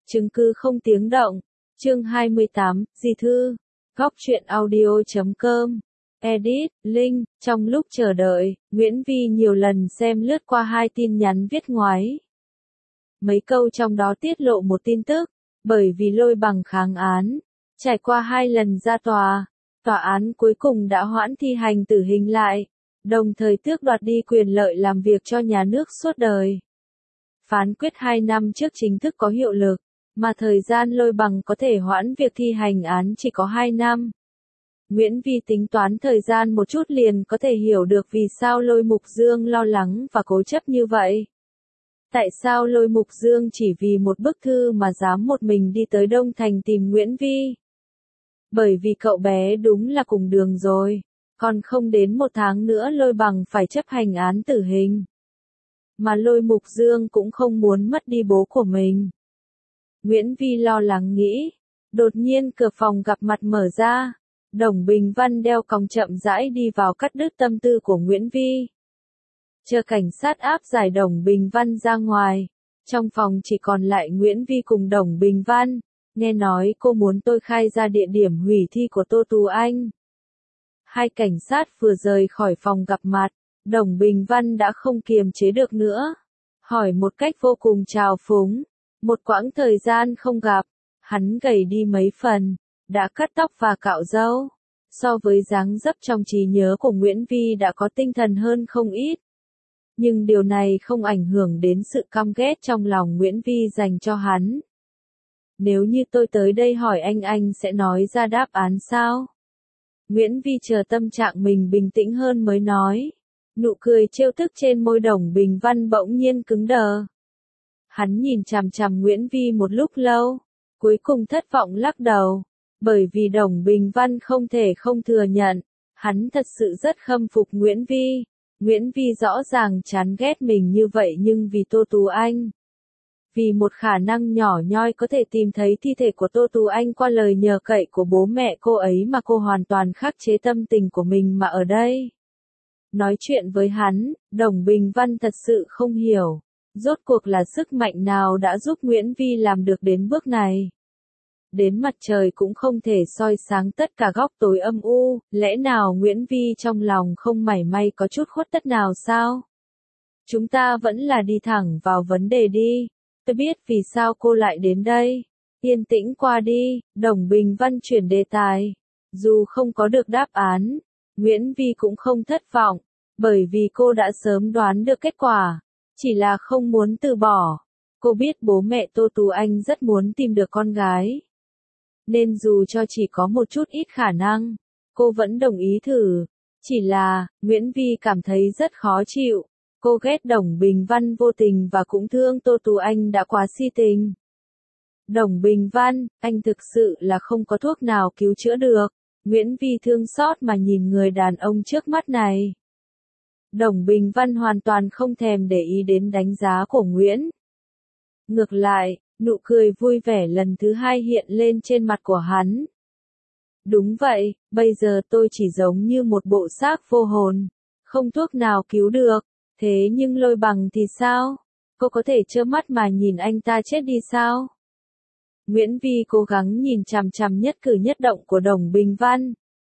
Chứng cứ không tiếng động. Chương 28, Di Thư. Góc truyện audio.com. Edit, Linh. Trong lúc chờ đợi, Nguyễn Vi nhiều lần xem lướt qua 2 tin nhắn viết ngoái. Mấy câu trong đó tiết lộ một tin tức, bởi vì Lôi Bằng kháng án, trải qua 2 lần ra tòa, tòa án cuối cùng đã hoãn thi hành tử hình lại, đồng thời tước đoạt đi quyền lợi làm việc cho nhà nước suốt đời. Phán quyết 2 năm trước chính thức có hiệu lực, mà thời gian Lôi Bằng có thể hoãn việc thi hành án chỉ có 2 năm. Nguyễn Vi tính toán thời gian một chút liền có thể hiểu được vì sao Lôi Mục Dương lo lắng và cố chấp như vậy. Tại sao Lôi Mục Dương chỉ vì một bức thư mà dám một mình đi tới Đông Thành tìm Nguyễn Vi? Bởi vì cậu bé đúng là cùng đường rồi, còn không đến 1 tháng nữa Lôi Bằng phải chấp hành án tử hình. Mà Lôi Mục Dương cũng không muốn mất đi bố của mình. Nguyễn Vi lo lắng nghĩ, đột nhiên cửa phòng gặp mặt mở ra, Đồng Bình Văn đeo còng chậm rãi đi vào cắt đứt tâm tư của Nguyễn Vi. Chờ cảnh sát áp giải Đồng Bình Văn ra ngoài, trong phòng chỉ còn lại Nguyễn Vi cùng Đồng Bình Văn, nghe nói cô muốn tôi khai ra địa điểm hủy thi của Tô Tú Anh. 2 cảnh sát vừa rời khỏi phòng gặp mặt, Đồng Bình Văn đã không kiềm chế được nữa, hỏi một cách vô cùng trào phúng. Một quãng thời gian không gặp, hắn gầy đi mấy phần, đã cắt tóc và cạo râu. So với dáng dấp trong trí nhớ của Nguyễn Vi đã có tinh thần hơn không ít. Nhưng điều này không ảnh hưởng đến sự căm ghét trong lòng Nguyễn Vi dành cho hắn. Nếu như tôi tới đây hỏi anh sẽ nói ra đáp án sao? Nguyễn Vi chờ tâm trạng mình bình tĩnh hơn mới nói. Nụ cười trêu tức trên môi Đồng Bình Văn bỗng nhiên cứng đờ. Hắn nhìn chằm chằm Nguyễn Vi một lúc lâu, cuối cùng thất vọng lắc đầu, bởi vì Đồng Bình Văn không thể không thừa nhận, hắn thật sự rất khâm phục Nguyễn Vi. Nguyễn Vi rõ ràng chán ghét mình như vậy nhưng vì Tô Tú Anh. Vì một khả năng nhỏ nhoi có thể tìm thấy thi thể của Tô Tú Anh qua lời nhờ cậy của bố mẹ cô ấy mà cô hoàn toàn khắc chế tâm tình của mình mà ở đây. Nói chuyện với hắn, Đồng Bình Văn thật sự không hiểu. Rốt cuộc là sức mạnh nào đã giúp Nguyễn Vi làm được đến bước này? Đến mặt trời cũng không thể soi sáng tất cả góc tối âm u, lẽ nào Nguyễn Vi trong lòng không mảy may có chút khuất tất nào sao? Chúng ta vẫn là đi thẳng vào vấn đề đi. Tôi biết vì sao cô lại đến đây. Yên tĩnh qua đi, Đồng Bình Văn chuyển đề tài. Dù không có được đáp án, Nguyễn Vi cũng không thất vọng, bởi vì cô đã sớm đoán được kết quả. Chỉ là không muốn từ bỏ. Cô biết bố mẹ Tô Tú Anh rất muốn tìm được con gái. Nên dù cho chỉ có một chút ít khả năng, cô vẫn đồng ý thử. Chỉ là, Nguyễn Vi cảm thấy rất khó chịu. Cô ghét Đồng Bình Văn vô tình và cũng thương Tô Tú Anh đã quá si tình. Đồng Bình Văn, anh thực sự là không có thuốc nào cứu chữa được. Nguyễn Vi thương xót mà nhìn người đàn ông trước mắt này. Đồng Bình Văn hoàn toàn không thèm để ý đến đánh giá của Nguyễn. Ngược lại, nụ cười vui vẻ lần thứ 2 hiện lên trên mặt của hắn. Đúng vậy, bây giờ tôi chỉ giống như một bộ xác vô hồn, không thuốc nào cứu được, thế nhưng Lôi Bằng thì sao? Cô có thể trơ mắt mà nhìn anh ta chết đi sao? Nguyễn Vi cố gắng nhìn chằm chằm nhất cử nhất động của Đồng Bình Văn.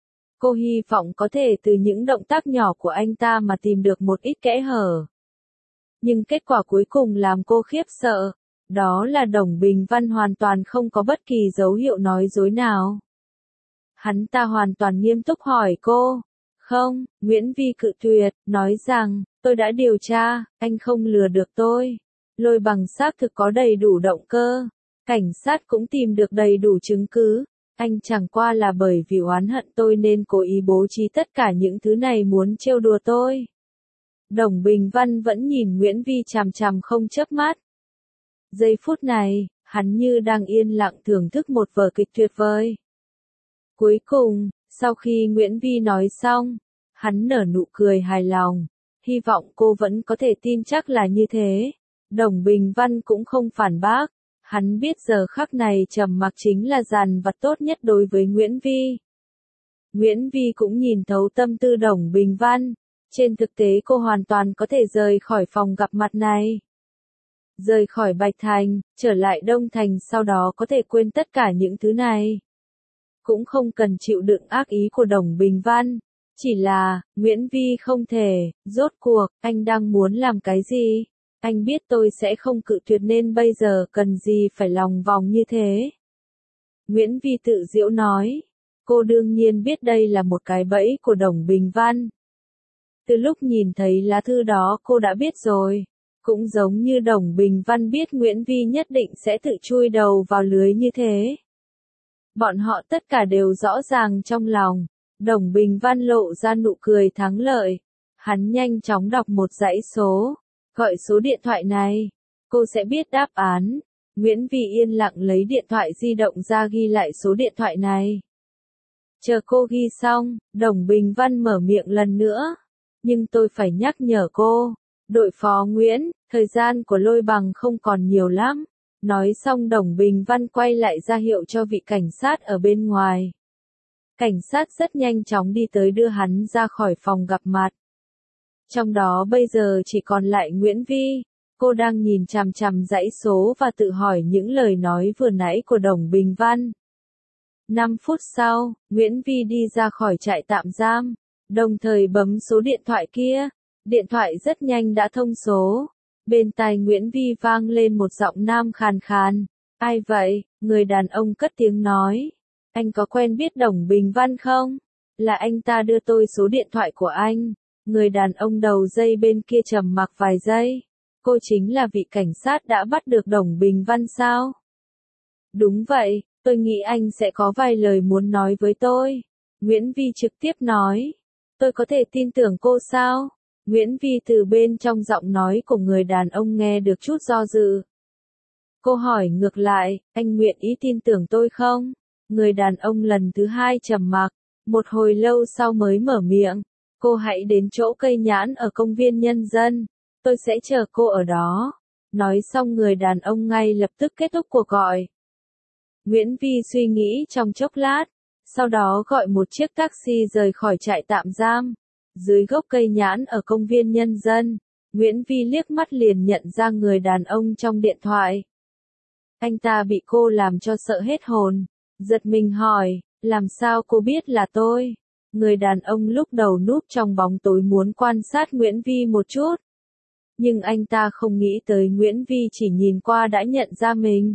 Cô hy vọng có thể từ những động tác nhỏ của anh ta mà tìm được một ít kẽ hở. Nhưng kết quả cuối cùng làm cô khiếp sợ. Đó là Đồng Bình Văn hoàn toàn không có bất kỳ dấu hiệu nói dối nào. Hắn ta hoàn toàn nghiêm túc hỏi cô. Không, Nguyễn Vi cự tuyệt, nói rằng, tôi đã điều tra, anh không lừa được tôi. Lôi Bằng xác thực có đầy đủ động cơ. Cảnh sát cũng tìm được đầy đủ chứng cứ. Anh chẳng qua là bởi vì oán hận tôi nên cố ý bố trí tất cả những thứ này muốn trêu đùa tôi. Đồng Bình Văn vẫn nhìn Nguyễn Vi chằm chằm không chớp mắt. Giây phút này, hắn như đang yên lặng thưởng thức một vở kịch tuyệt vời. Cuối cùng, sau khi Nguyễn Vi nói xong, hắn nở nụ cười hài lòng, hy vọng cô vẫn có thể tin chắc là như thế. Đồng Bình Văn cũng không phản bác. Hắn biết giờ khắc này trầm mặc chính là dàn vặt tốt nhất đối với Nguyễn Vi. Nguyễn Vi cũng nhìn thấu tâm tư Đồng Bình Văn. Trên thực tế cô hoàn toàn có thể rời khỏi phòng gặp mặt này. rời khỏi Bạch Thành, trở lại Đông Thành sau đó có thể quên tất cả những thứ này. Cũng không cần chịu đựng ác ý của Đồng Bình Văn. Chỉ là, Nguyễn Vi không thể, rốt cuộc, anh đang muốn làm cái gì? Anh biết tôi sẽ không cự tuyệt nên bây giờ cần gì phải lòng vòng như thế. Nguyễn Vi tự giễu nói. Cô đương nhiên biết đây là một cái bẫy của Đồng Bình Văn. Từ lúc nhìn thấy lá thư đó cô đã biết rồi. Cũng giống như Đồng Bình Văn biết Nguyễn Vi nhất định sẽ tự chui đầu vào lưới như thế. Bọn họ tất cả đều rõ ràng trong lòng. Đồng Bình Văn lộ ra nụ cười thắng lợi. Hắn nhanh chóng đọc một dãy số. Gọi số điện thoại này. Cô sẽ biết đáp án. Nguyễn Vi yên lặng lấy điện thoại di động ra ghi lại số điện thoại này. Chờ cô ghi xong, Đồng Bình Văn mở miệng lần nữa. Nhưng tôi phải nhắc nhở cô. Đội phó Nguyễn, thời gian của Lôi Bằng không còn nhiều lắm. Nói xong Đồng Bình Văn quay lại ra hiệu cho vị cảnh sát ở bên ngoài. Cảnh sát rất nhanh chóng đi tới đưa hắn ra khỏi phòng gặp mặt. Trong đó bây giờ chỉ còn lại Nguyễn Vi. Cô đang nhìn chằm chằm dãy số và tự hỏi những lời nói vừa nãy của Đồng Bình Văn. 5 phút sau, Nguyễn Vi đi ra khỏi trại tạm giam, đồng thời bấm số điện thoại kia. Điện thoại rất nhanh đã thông số. Bên tai Nguyễn Vi vang lên một giọng nam khàn khàn. Ai vậy? Người đàn ông cất tiếng nói. Anh có quen biết Đồng Bình Văn không? Là anh ta đưa tôi số điện thoại của anh. Người đàn ông đầu dây bên kia trầm mặc vài giây. Cô chính là vị cảnh sát đã bắt được Đồng Bình Văn sao? Đúng vậy, tôi nghĩ anh sẽ có vài lời muốn nói với tôi. Nguyễn Vi trực tiếp nói. Tôi có thể tin tưởng cô sao? Nguyễn Vi từ bên trong giọng nói của người đàn ông nghe được chút do dự. Cô hỏi ngược lại, anh nguyện ý tin tưởng tôi không? Người đàn ông lần thứ hai trầm mặc, một hồi lâu sau mới mở miệng. Cô hãy đến chỗ cây nhãn ở công viên nhân dân. Tôi sẽ chờ cô ở đó. Nói xong người đàn ông ngay lập tức kết thúc cuộc gọi. Nguyễn Vi suy nghĩ trong chốc lát, sau đó gọi một chiếc taxi rời khỏi trại tạm giam. Dưới gốc cây nhãn ở công viên nhân dân, Nguyễn Vi liếc mắt liền nhận ra người đàn ông trong điện thoại. Anh ta bị cô làm cho sợ hết hồn, giật mình hỏi, làm sao cô biết là tôi? Người đàn ông lúc đầu núp trong bóng tối muốn quan sát Nguyễn Vi một chút. Nhưng anh ta không nghĩ tới Nguyễn Vi chỉ nhìn qua đã nhận ra mình.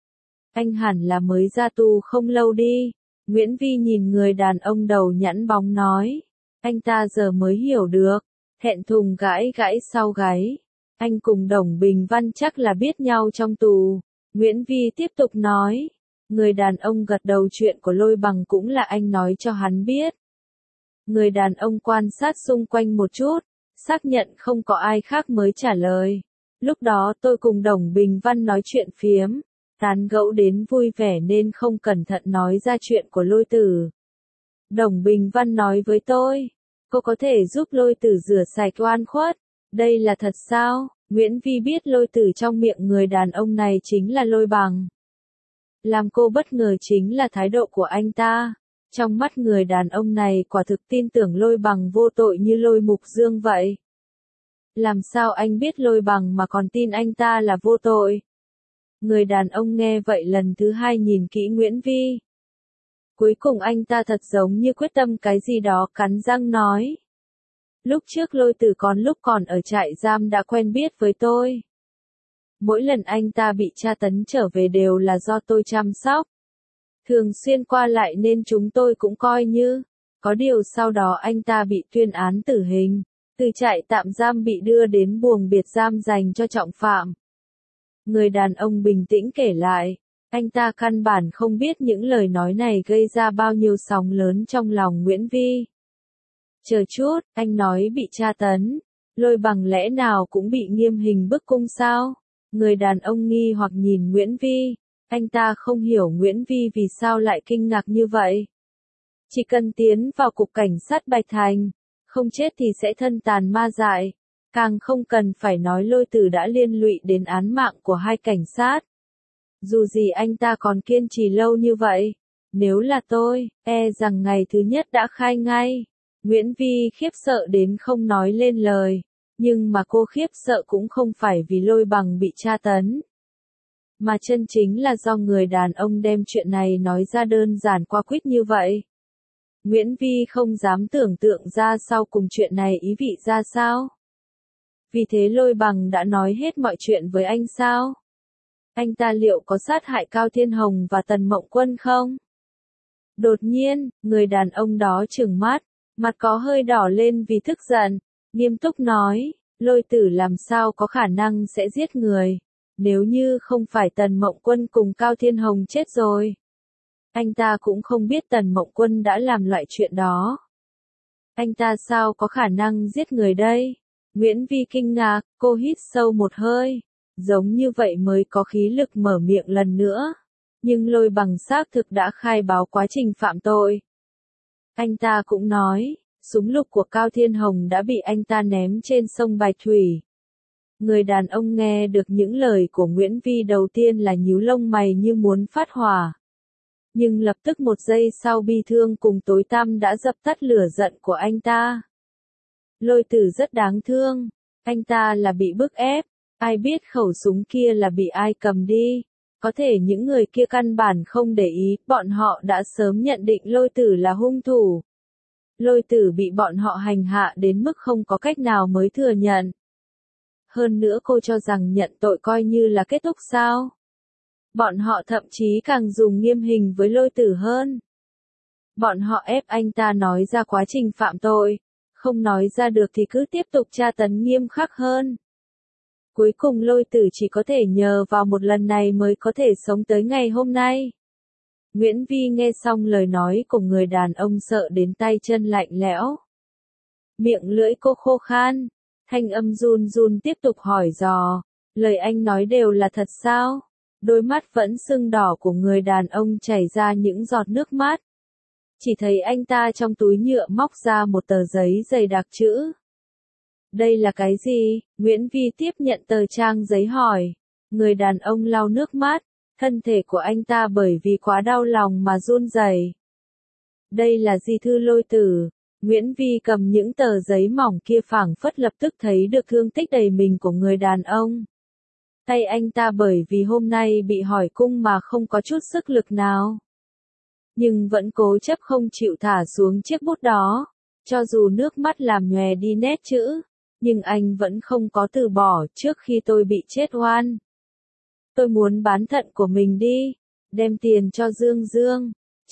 Anh hẳn là mới ra tù không lâu đi. Nguyễn Vi nhìn người đàn ông đầu nhẵn bóng nói. Anh ta giờ mới hiểu được. Thẹn thùng gãi gãi sau gáy. Anh cùng Đồng Bình Văn chắc là biết nhau trong tù. Nguyễn Vi tiếp tục nói. Người đàn ông gật đầu, chuyện của Lôi Bằng cũng là anh nói cho hắn biết. Người đàn ông quan sát xung quanh một chút, xác nhận không có ai khác mới trả lời. Lúc đó tôi cùng Đồng Bình Văn nói chuyện phiếm, tán gẫu đến vui vẻ nên không cẩn thận nói ra chuyện của Lôi Tử. Đồng Bình Văn nói với tôi, cô có thể giúp Lôi Tử rửa sạch oan khuất. Đây là thật sao? Nguyễn Vi biết Lôi Tử trong miệng người đàn ông này chính là Lôi Bằng. Làm cô bất ngờ chính là thái độ của anh ta. Trong mắt người đàn ông này quả thực tin tưởng Lôi Bằng vô tội như Lôi Mục Dương vậy. Làm sao anh biết Lôi Bằng mà còn tin anh ta là vô tội? Người đàn ông nghe vậy lần thứ hai nhìn kỹ Nguyễn Vi. Cuối cùng anh ta thật giống như quyết tâm cái gì đó, cắn răng nói. Lúc trước Lôi Tử lúc còn ở trại giam đã quen biết với tôi. Mỗi lần anh ta bị tra tấn trở về đều là do tôi chăm sóc. Thường xuyên qua lại nên chúng tôi cũng coi như. Có điều sau đó anh ta bị tuyên án tử hình. Từ trại tạm giam bị đưa đến buồng biệt giam dành cho trọng phạm. Người đàn ông bình tĩnh kể lại. Anh ta căn bản không biết những lời nói này gây ra bao nhiêu sóng lớn trong lòng Nguyễn Vi. Chờ chút, anh nói bị tra tấn. Lôi Bằng lẽ nào cũng bị nghiêm hình bức cung sao? Người đàn ông nghi hoặc nhìn Nguyễn Vi. Anh ta không hiểu Nguyễn Vi vì sao lại kinh ngạc như vậy. Chỉ cần tiến vào cục cảnh sát Bạch Thành, không chết thì sẽ thân tàn ma dại. Càng không cần phải nói Lôi Tử đã liên lụy đến án mạng của hai cảnh sát. Dù gì anh ta còn kiên trì lâu như vậy. Nếu là tôi, e rằng ngày thứ nhất đã khai ngay. Nguyễn Vi khiếp sợ đến không nói lên lời. Nhưng mà cô khiếp sợ cũng không phải vì Lôi Bằng bị tra tấn, mà chân chính là do người đàn ông đem chuyện này nói ra đơn giản qua quýt như vậy. Nguyễn Vi không dám tưởng tượng ra sau cùng chuyện này ý vị ra sao. Vì thế Lôi Bằng đã nói hết mọi chuyện với anh sao? Anh ta liệu có sát hại Cao Thiên Hồng và Tần Mộng Quân không? Đột nhiên, người đàn ông đó trừng mắt, mặt có hơi đỏ lên vì tức giận, nghiêm túc nói, Lôi Tử làm sao có khả năng sẽ giết người, nếu như không phải Tần Mộng Quân cùng Cao Thiên Hồng chết rồi. Anh ta cũng không biết Tần Mộng Quân đã làm loại chuyện đó. Anh ta sao có khả năng giết người đây? Nguyễn Vi kinh ngạc, cô hít sâu một hơi, giống như vậy mới có khí lực mở miệng lần nữa. Nhưng Lôi Bằng xác thực đã khai báo quá trình phạm tội. Anh ta cũng nói, súng lục của Cao Thiên Hồng đã bị anh ta ném trên sông Bạch Thủy. Người đàn ông nghe được những lời của Nguyễn Vi đầu tiên là nhíu lông mày như muốn phát hỏa. Nhưng lập tức một giây sau bi thương cùng tối tăm đã dập tắt lửa giận của anh ta. Lôi Tử rất đáng thương, anh ta là bị bức ép, ai biết khẩu súng kia là bị ai cầm đi. Có thể những người kia căn bản không để ý, bọn họ đã sớm nhận định Lôi Tử là hung thủ. Lôi Tử bị bọn họ hành hạ đến mức không có cách nào mới thừa nhận. Hơn nữa cô cho rằng nhận tội coi như là kết thúc sao? Bọn họ thậm chí càng dùng nghiêm hình với Lôi Tử hơn. Bọn họ ép anh ta nói ra quá trình phạm tội, không nói ra được thì cứ tiếp tục tra tấn nghiêm khắc hơn. Cuối cùng Lôi Tử chỉ có thể nhờ vào một lần này mới có thể sống tới ngày hôm nay. Nguyễn Vi nghe xong lời nói của người đàn ông sợ đến tay chân lạnh lẽo. Miệng lưỡi cô khô khan, thanh âm run run tiếp tục hỏi dò, lời anh nói đều là thật sao? Đôi mắt vẫn sưng đỏ của người đàn ông chảy ra những giọt nước mắt. Chỉ thấy anh ta trong túi nhựa móc ra một tờ giấy dày đặc chữ. Đây là cái gì? Nguyễn Vi tiếp nhận tờ trang giấy hỏi. Người đàn ông lau nước mắt, thân thể của anh ta bởi vì quá đau lòng mà run rẩy. Đây là di thư Lôi Tử. Nguyễn Vi cầm những tờ giấy mỏng kia phảng phất lập tức thấy được thương tích đầy mình của người đàn ông. Tay anh ta bởi vì hôm nay bị hỏi cung mà không có chút sức lực nào. Nhưng vẫn cố chấp không chịu thả xuống chiếc bút đó. Cho dù nước mắt làm nhòe đi nét chữ, nhưng anh vẫn không có từ bỏ. Trước khi tôi bị chết oan, tôi muốn bán thận của mình đi, đem tiền cho Dương Dương.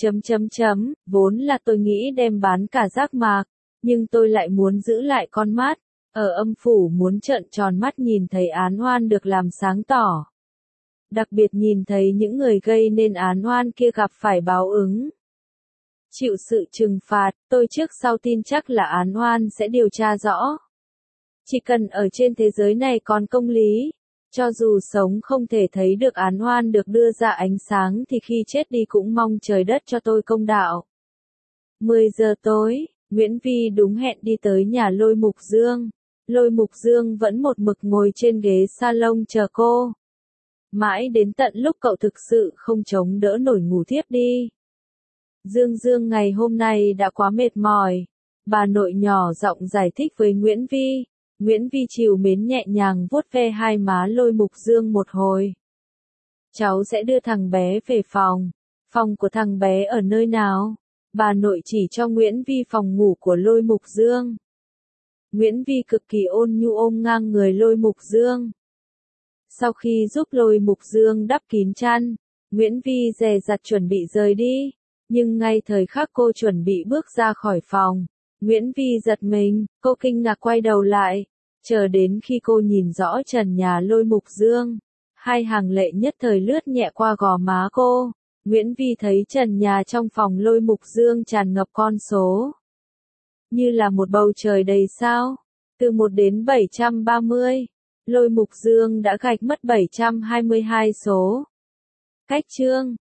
Vốn là tôi nghĩ đem bán cả giác mạc, nhưng tôi lại muốn giữ lại con mắt. Ở âm phủ muốn trợn tròn mắt nhìn thấy án oan được làm sáng tỏ. Đặc biệt nhìn thấy những người gây nên án oan kia gặp phải báo ứng, chịu sự trừng phạt, tôi trước sau tin chắc là án oan sẽ điều tra rõ. Chỉ cần ở trên thế giới này còn công lý, cho dù sống không thể thấy được án oan được đưa ra ánh sáng thì khi chết đi cũng mong trời đất cho tôi công đạo. 10 giờ tối, Nguyễn Vi đúng hẹn đi tới nhà Lôi Mục Dương. Lôi Mục Dương vẫn một mực ngồi trên ghế salon chờ cô. Mãi đến tận lúc cậu thực sự không chống đỡ nổi ngủ thiếp đi. Dương Dương ngày hôm nay đã quá mệt mỏi. Bà nội nhỏ giọng giải thích với Nguyễn Vi. Nguyễn Vi trìu mến nhẹ nhàng vuốt ve hai má Lôi Mục Dương một hồi. Cháu sẽ đưa thằng bé về phòng. Phòng của thằng bé ở nơi nào? Bà nội chỉ cho Nguyễn Vi phòng ngủ của Lôi Mục Dương. Nguyễn Vi cực kỳ ôn nhu ôm ngang người Lôi Mục Dương. Sau khi giúp Lôi Mục Dương đắp kín chăn, Nguyễn Vi dè dặt chuẩn bị rời đi. Nhưng ngay thời khắc cô chuẩn bị bước ra khỏi phòng, Nguyễn Vi giật mình, cô kinh ngạc quay đầu lại. Chờ đến khi cô nhìn rõ trần nhà Lôi Mục Dương, hai hàng lệ nhất thời lướt nhẹ qua gò má cô. Nguyễn Vi thấy trần nhà trong phòng Lôi Mục Dương tràn ngập con số. Như là một bầu trời đầy sao. Từ 1 đến 730, Lôi Mục Dương đã gạch mất 722 số. Cách chương